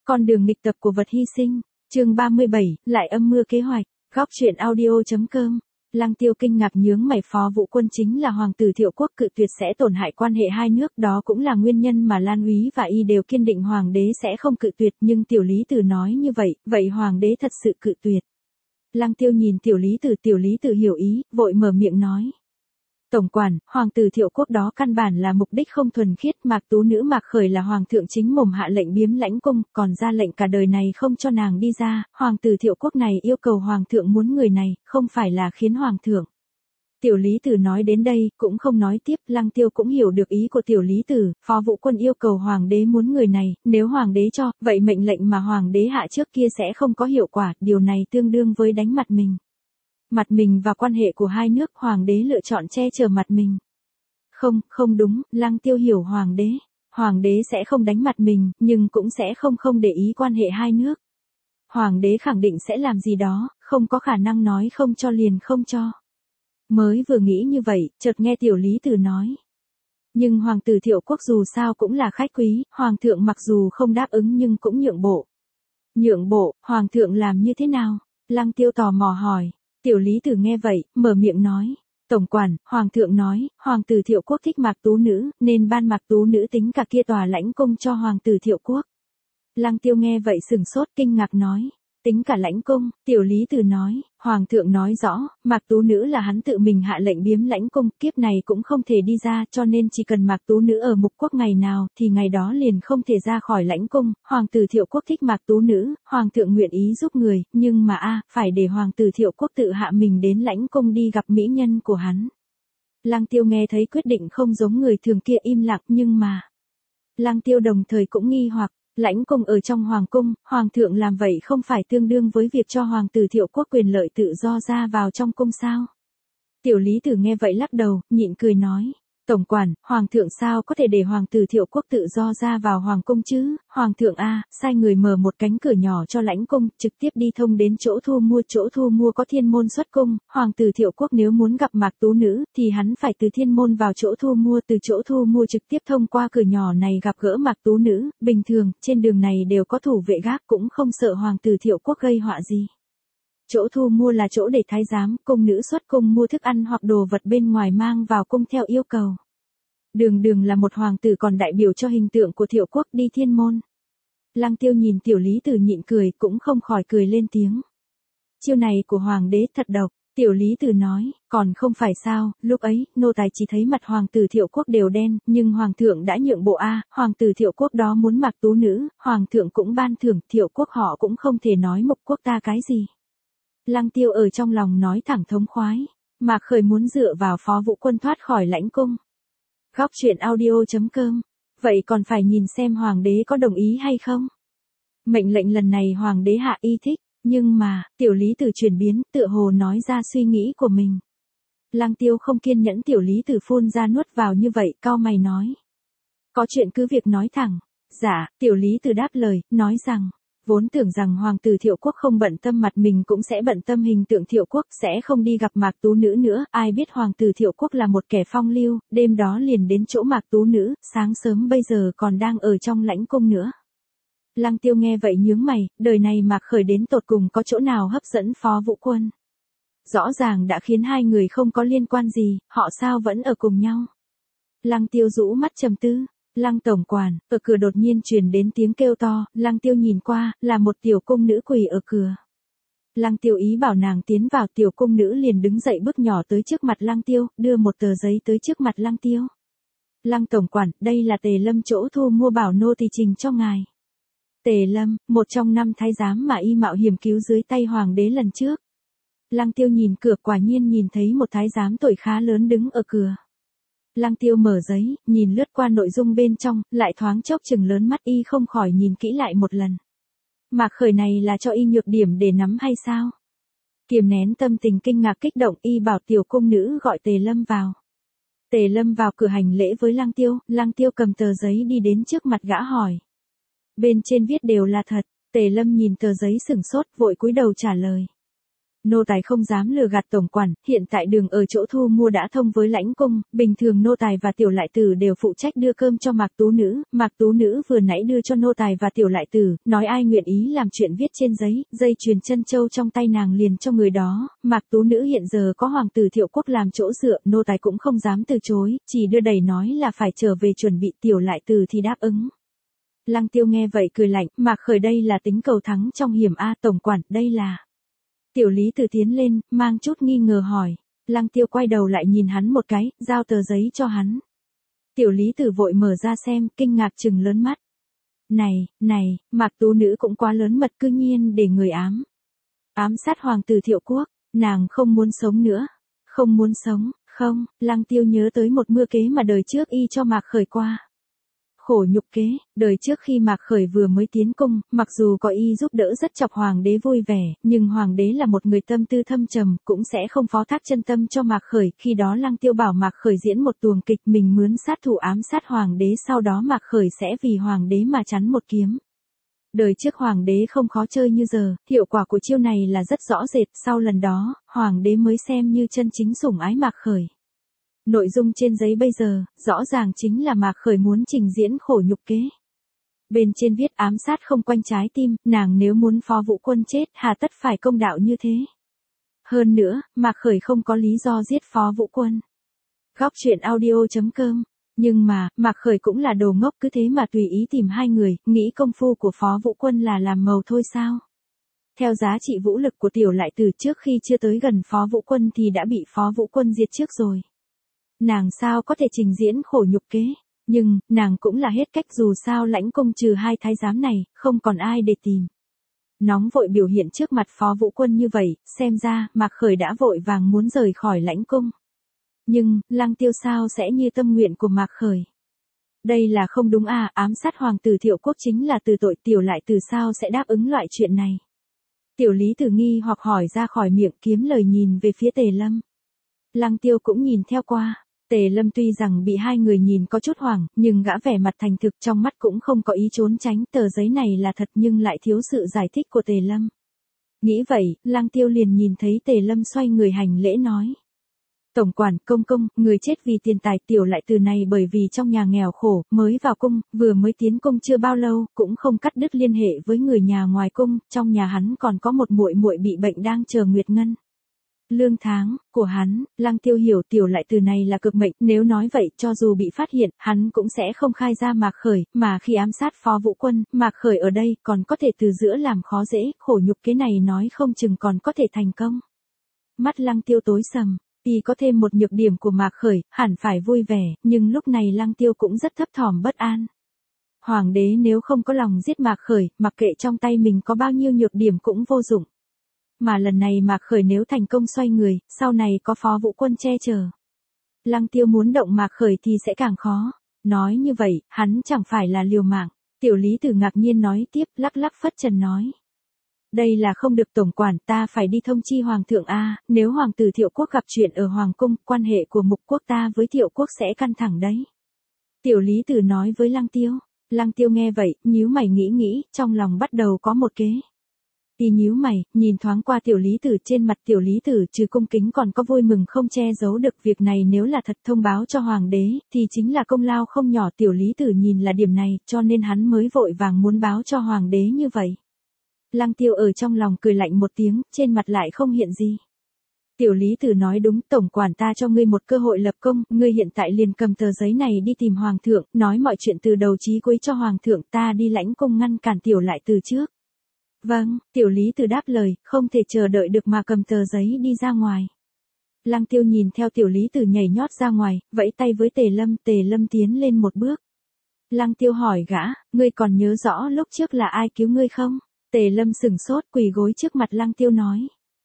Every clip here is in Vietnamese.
Con đường nghịch tập của vật hy sinh. Chương 37, lại âm mưu kế hoạch. Góc truyện audio.com. Lăng Tiêu kinh ngạc nhướng mày, Phó Vũ Quân chính là hoàng tử Thiệu Quốc, cự tuyệt sẽ tổn hại quan hệ hai nước, đó cũng là nguyên nhân mà Lan Úy và y đều kiên định hoàng đế sẽ không cự tuyệt, nhưng Tiểu Lý Tử nói như vậy hoàng đế thật sự cự tuyệt. Lăng Tiêu nhìn Tiểu Lý Tử hiểu ý, vội mở miệng nói. Tổng quản, hoàng tử Thiệu Quốc đó căn bản là mục đích không thuần khiết, Mạc Tú nữ Mạc Khởi là hoàng thượng chính mồm hạ lệnh biếm lãnh cung, còn ra lệnh cả đời này không cho nàng đi ra, hoàng tử Thiệu Quốc này yêu cầu hoàng thượng muốn người này, không phải là khiến hoàng thượng. Tiểu Lý Tử nói đến đây, cũng không nói tiếp, Lăng Tiêu cũng hiểu được ý của Tiểu Lý Tử, Phó Vũ Quân yêu cầu hoàng đế muốn người này, nếu hoàng đế cho, vậy mệnh lệnh mà hoàng đế hạ trước kia sẽ không có hiệu quả, điều này tương đương với đánh mặt mình. Mặt mình và quan hệ của hai nước, hoàng đế lựa chọn che chở mặt mình. Không đúng, Lăng Tiêu hiểu hoàng đế sẽ không đánh mặt mình, nhưng cũng sẽ không để ý quan hệ hai nước. Hoàng đế khẳng định sẽ làm gì đó, không có khả năng nói không cho liền không cho. Mới vừa nghĩ như vậy, chợt nghe Tiểu Lý Tử nói. Nhưng hoàng tử Thiệu Quốc dù sao cũng là khách quý, hoàng thượng mặc dù không đáp ứng nhưng cũng nhượng bộ. Nhượng bộ, hoàng thượng làm như thế nào? Lăng Tiêu tò mò hỏi. Tiểu Lý Tử nghe vậy, mở miệng nói. Tổng quản, hoàng thượng nói, hoàng tử Thiệu Quốc thích Mạc Tú nữ, nên ban Mạc Tú nữ tính cả kia tòa lãnh cung cho hoàng tử Thiệu Quốc. Lăng Tiêu nghe vậy sửng sốt kinh ngạc nói. Tính cả lãnh cung, Tiểu Lý Tử nói, hoàng thượng nói rõ, Mạc Tú nữ là hắn tự mình hạ lệnh biếm lãnh cung, kiếp này cũng không thể đi ra, cho nên chỉ cần Mạc Tú nữ ở Mục Quốc ngày nào, thì ngày đó liền không thể ra khỏi lãnh cung. Hoàng tử Thiệu Quốc thích Mạc Tú nữ, hoàng thượng nguyện ý giúp người, nhưng mà phải để hoàng tử Thiệu Quốc tự hạ mình đến lãnh cung đi gặp mỹ nhân của hắn. Lăng Tiêu nghe thấy quyết định không giống người thường kia, im lặng, nhưng mà Lăng Tiêu đồng thời cũng nghi hoặc. Lãnh cung ở trong hoàng cung, hoàng thượng làm vậy không phải tương đương với việc cho hoàng tử Thiệu Quốc quyền lợi tự do ra vào trong cung sao? Tiểu Lý Tử nghe vậy lắc đầu, nhịn cười nói. Tổng quản, hoàng thượng sao có thể để hoàng tử Thiệu Quốc tự do ra vào hoàng cung chứ? Hoàng thượng sai người mở một cánh cửa nhỏ cho lãnh cung, trực tiếp đi thông đến chỗ thu mua có thiên môn xuất cung. Hoàng tử Thiệu Quốc nếu muốn gặp Mạc Tú nữ, thì hắn phải từ thiên môn vào chỗ thu mua, từ chỗ thu mua trực tiếp thông qua cửa nhỏ này gặp gỡ Mạc Tú nữ. Bình thường, trên đường này đều có thủ vệ gác, cũng không sợ hoàng tử Thiệu Quốc gây họa gì. Chỗ thu mua là chỗ để thái giám, cung nữ xuất cung mua thức ăn hoặc đồ vật bên ngoài mang vào cung theo yêu cầu. Đường là một hoàng tử còn đại biểu cho hình tượng của Thiệu Quốc đi thiên môn. Lăng Tiêu nhìn Tiểu Lý Tử nhịn cười, cũng không khỏi cười lên tiếng. Chiêu này của hoàng đế thật độc. Tiểu Lý Tử nói, còn không phải sao, lúc ấy, nô tài chỉ thấy mặt hoàng tử Thiệu Quốc đều đen, nhưng hoàng thượng đã nhượng bộ hoàng tử Thiệu Quốc đó muốn Mạc Tú nữ, hoàng thượng cũng ban thưởng, Thiệu Quốc họ cũng không thể nói Mục Quốc ta cái gì. Lăng Tiêu ở trong lòng nói thẳng thống khoái, Mạc Khởi muốn dựa vào Phó Vũ Quân thoát khỏi lãnh cung. Góc truyện audio.com. Vậy còn phải nhìn xem hoàng đế có đồng ý hay không? Mệnh lệnh lần này hoàng đế hạ y thích, nhưng mà, Tiểu Lý Tử chuyển biến, tựa hồ nói ra suy nghĩ của mình. Lăng Tiêu không kiên nhẫn Tiểu Lý Tử phun ra nuốt vào như vậy, cau mày nói. Có chuyện cứ việc nói thẳng. Dạ, Tiểu Lý Tử đáp lời, nói rằng. Vốn tưởng rằng hoàng tử Thiệu Quốc không bận tâm mặt mình cũng sẽ bận tâm hình tượng Thiệu Quốc, sẽ không đi gặp Mạc Tú nữ nữa, ai biết hoàng tử Thiệu Quốc là một kẻ phong lưu, đêm đó liền đến chỗ Mạc Tú nữ, sáng sớm bây giờ còn đang ở trong lãnh cung nữa. Lăng Tiêu nghe vậy nhướng mày, đời này Mạc Khởi đến tột cùng có chỗ nào hấp dẫn Phó Vũ Quân? Rõ ràng đã khiến hai người không có liên quan gì, họ sao vẫn ở cùng nhau? Lăng Tiêu rũ mắt trầm tư. Lăng tổng quản, ở cửa đột nhiên truyền đến tiếng kêu to, Lăng Tiêu nhìn qua, là một tiểu cung nữ quỳ ở cửa. Lăng Tiêu ý bảo nàng tiến vào, tiểu cung nữ liền đứng dậy bước nhỏ tới trước mặt Lăng Tiêu, đưa một tờ giấy tới trước mặt Lăng Tiêu. Lăng tổng quản, đây là Tề Lâm chỗ thu mua, bảo nô tỳ trình cho ngài. Tề Lâm, một trong 5 thái giám mà y mạo hiểm cứu dưới tay hoàng đế lần trước. Lăng Tiêu nhìn cửa, quả nhiên nhìn thấy một thái giám tuổi khá lớn đứng ở cửa. Lăng Tiêu mở giấy, nhìn lướt qua nội dung bên trong, lại thoáng chốc chừng lớn mắt, y không khỏi nhìn kỹ lại một lần. Mạc Khởi này là cho y nhược điểm để nắm hay sao? Kiềm nén tâm tình kinh ngạc kích động, y bảo tiểu cung nữ gọi Tề Lâm vào. Tề Lâm vào cửa hành lễ với Lăng Tiêu cầm tờ giấy đi đến trước mặt gã hỏi. Bên trên viết đều là thật, Tề Lâm nhìn tờ giấy sửng sốt, vội cúi đầu trả lời. Nô tài không dám lừa gạt tổng quản, hiện tại đường ở chỗ thu mua đã thông với lãnh cung, bình thường nô tài và tiểu lại tử đều phụ trách đưa cơm cho Mạc Tú Nữ vừa nãy đưa cho nô tài và tiểu lại tử, nói ai nguyện ý làm chuyện viết trên giấy, dây chuyền chân châu trong tay nàng liền cho người đó, Mạc Tú Nữ hiện giờ có hoàng tử Thiệu Quốc làm chỗ dựa, nô tài cũng không dám từ chối, chỉ đưa đầy nói là phải trở về chuẩn bị, tiểu lại tử thì đáp ứng. Lăng Tiêu nghe vậy cười lạnh, Mạc Khởi đây là tính cầu thắng trong hiểm a, tổng quản, đây là. Tiểu Lý Tử tiến lên, mang chút nghi ngờ hỏi. Lăng Tiêu quay đầu lại nhìn hắn một cái, giao tờ giấy cho hắn. Tiểu Lý Tử vội mở ra xem, kinh ngạc trừng lớn mắt. Này, Mạc Tú Nữ cũng quá lớn mật, cư nhiên để người ám sát hoàng tử Thiệu Quốc, nàng không muốn sống nữa. Không muốn sống, không, Lăng Tiêu nhớ tới một mưu kế mà đời trước y cho Mạc Khởi qua. Khổ nhục kế, đời trước khi Mạc Khởi vừa mới tiến cung, mặc dù có y giúp đỡ rất chọc hoàng đế vui vẻ, nhưng hoàng đế là một người tâm tư thâm trầm, cũng sẽ không phó thác chân tâm cho Mạc Khởi, khi đó Lăng Tiêu bảo Mạc Khởi diễn một tuồng kịch mình mướn sát thủ ám sát hoàng đế, sau đó Mạc Khởi sẽ vì hoàng đế mà chắn một kiếm. Đời trước hoàng đế không khó chơi như giờ, hiệu quả của chiêu này là rất rõ rệt, sau lần đó, hoàng đế mới xem như chân chính sủng ái Mạc Khởi. Nội dung trên giấy bây giờ, rõ ràng chính là Mạc Khởi muốn trình diễn khổ nhục kế. Bên trên viết ám sát không quanh trái tim, nàng nếu muốn Phó Vũ Quân chết, hà tất phải công đạo như thế. Hơn nữa, Mạc Khởi không có lý do giết Phó Vũ Quân. Góc truyện audio.com. Nhưng mà, Mạc Khởi cũng là đồ ngốc, cứ thế mà tùy ý tìm hai người, nghĩ công phu của Phó Vũ Quân là làm màu thôi sao? Theo giá trị vũ lực của tiểu lại từ trước khi chưa tới gần Phó Vũ Quân thì đã bị Phó Vũ Quân diệt trước rồi. Nàng sao có thể trình diễn khổ nhục kế, nhưng, nàng cũng là hết cách dù sao lãnh cung trừ hai thái giám này, không còn ai để tìm. Nóng vội biểu hiện trước mặt Phó Vũ Quân như vậy, xem ra, Mạc Khởi đã vội vàng muốn rời khỏi lãnh cung. Nhưng, Lăng Tiêu sao sẽ như tâm nguyện của Mạc Khởi? Đây là không đúng à, ám sát hoàng tử Thiệu Quốc chính là từ tội, tiểu lại từ sao sẽ đáp ứng loại chuyện này? Tiểu Lý Tử nghi hoặc hỏi ra khỏi miệng, kiếm lời nhìn về phía Tề Lâm. Lăng Tiêu cũng nhìn theo qua. Tề Lâm tuy rằng bị hai người nhìn có chút hoảng, nhưng gã vẻ mặt thành thực, trong mắt cũng không có ý trốn tránh, tờ giấy này là thật nhưng lại thiếu sự giải thích của Tề Lâm. Nghĩ vậy, Lăng Tiêu liền nhìn thấy Tề Lâm xoay người hành lễ nói. Tổng quản, công, người chết vì tiền tài, tiểu lại từ này bởi vì trong nhà nghèo khổ, mới vào cung, vừa mới tiến cung chưa bao lâu, cũng không cắt đứt liên hệ với người nhà ngoài cung, trong nhà hắn còn có một muội muội bị bệnh đang chờ Nguyệt Ngân. Lương tháng của hắn, Lăng Tiêu hiểu tiểu lại từ này là cực mệnh, nếu nói vậy, cho dù bị phát hiện, hắn cũng sẽ không khai ra Mạc Khởi, mà khi ám sát Phó Vũ Quân, Mạc Khởi ở đây, còn có thể từ giữa làm khó dễ, khổ nhục cái này nói không chừng còn có thể thành công. Mắt Lăng Tiêu tối sầm, y có thêm một nhược điểm của Mạc Khởi, hẳn phải vui vẻ, nhưng lúc này Lăng Tiêu cũng rất thấp thỏm bất an. Hoàng đế nếu không có lòng giết Mạc Khởi, mặc kệ trong tay mình có bao nhiêu nhược điểm cũng vô dụng. Mà lần này Mạc Khởi nếu thành công xoay người, sau này có Phó Vũ Quân che chở. Lăng Tiêu muốn động Mạc Khởi thì sẽ càng khó. Nói như vậy, hắn chẳng phải là liều mạng. Tiểu Lý Tử ngạc nhiên nói tiếp, lắc lắc phất trần nói. Đây là không được tổng quản, ta phải đi thông chi Hoàng thượng a, nếu Hoàng tử Thiệu Quốc gặp chuyện ở Hoàng cung, quan hệ của Mục Quốc ta với Thiệu Quốc sẽ căng thẳng đấy. Tiểu Lý Tử nói với Lăng Tiêu. Lăng Tiêu nghe vậy, nhíu mày nghĩ, trong lòng bắt đầu có một kế. Y nhíu mày, nhìn thoáng qua Tiểu Lý Tử, trên mặt Tiểu Lý Tử trừ cung kính còn có vui mừng không che giấu được, việc này nếu là thật thông báo cho Hoàng đế, thì chính là công lao không nhỏ. Tiểu Lý Tử nhìn là điểm này, cho nên hắn mới vội vàng muốn báo cho Hoàng đế như vậy. Lăng Tiêu ở trong lòng cười lạnh một tiếng, trên mặt lại không hiện gì. Tiểu Lý Tử nói đúng, tổng quản ta cho ngươi một cơ hội lập công, ngươi hiện tại liền cầm tờ giấy này đi tìm Hoàng thượng, nói mọi chuyện từ đầu chí cuối cho Hoàng thượng, ta đi lãnh cung ngăn cản Tiểu lại từ trước. Vâng, Tiểu Lý Tử đáp lời, không thể chờ đợi được mà cầm tờ giấy đi ra ngoài. Lăng Tiêu nhìn theo Tiểu Lý Tử nhảy nhót ra ngoài, vẫy tay với Tề Lâm tiến lên một bước. Lăng Tiêu hỏi gã, ngươi còn nhớ rõ lúc trước là ai cứu ngươi không? Tề Lâm sửng sốt, quỳ gối trước mặt Lăng Tiêu nói.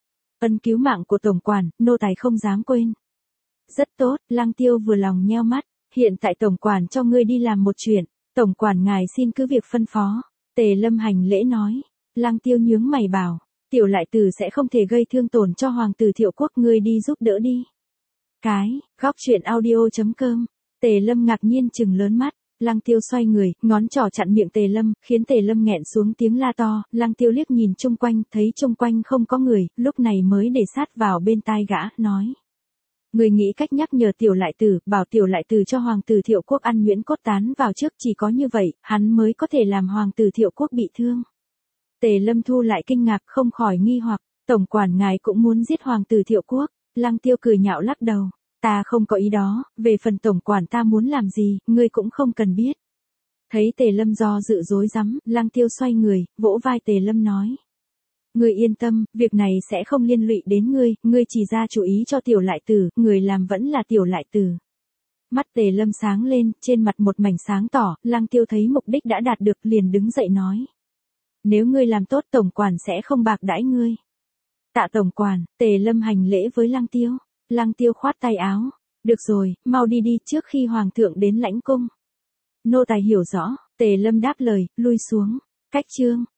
Ân cứu mạng của tổng quản, nô tài không dám quên. Rất tốt, Lăng Tiêu vừa lòng nheo mắt, hiện tại tổng quản cho ngươi đi làm một chuyện, tổng quản ngài xin cứ việc phân phó. Tề Lâm hành lễ nói. Lăng Tiêu nhướng mày bảo, tiểu lại tử sẽ không thể gây thương tổn cho Hoàng tử Thiệu Quốc, ngươi đi giúp đỡ đi. Góc truyện audio.com. Tề Lâm ngạc nhiên trừng lớn mắt, Lăng Tiêu xoay người, ngón trỏ chặn miệng Tề Lâm, khiến Tề Lâm nghẹn xuống tiếng la to. Lăng Tiêu liếc nhìn chung quanh, thấy chung quanh không có người, lúc này mới để sát vào bên tai gã, nói. Người nghĩ cách nhắc nhở tiểu lại tử, bảo tiểu lại tử cho hoàng tử Thiệu Quốc ăn nhuyễn cốt tán vào trước, chỉ có như vậy, hắn mới có thể làm hoàng tử Thiệu Quốc bị thương. Tề Lâm thu lại kinh ngạc, không khỏi nghi hoặc, tổng quản ngài cũng muốn giết hoàng tử Thiệu Quốc. Lăng Tiêu cười nhạo lắc đầu, ta không có ý đó, về phần tổng quản ta muốn làm gì, ngươi cũng không cần biết. Thấy Tề Lâm do dự rối rắm, Lăng Tiêu xoay người, vỗ vai Tề Lâm nói. Ngươi yên tâm, việc này sẽ không liên lụy đến ngươi chỉ ra chú ý cho tiểu lại tử, người làm vẫn là tiểu lại tử. Mắt Tề Lâm sáng lên, trên mặt một mảnh sáng tỏ, Lăng Tiêu thấy mục đích đã đạt được liền đứng dậy nói. Nếu ngươi làm tốt tổng quản sẽ không bạc đãi ngươi. Tạ tổng quản, Tề Lâm hành lễ với Lăng Tiêu. Lăng Tiêu khoát tay áo. Được rồi, mau đi đi trước khi hoàng thượng đến lãnh cung. Nô tài hiểu rõ, Tề Lâm đáp lời, lui xuống. Cách chương.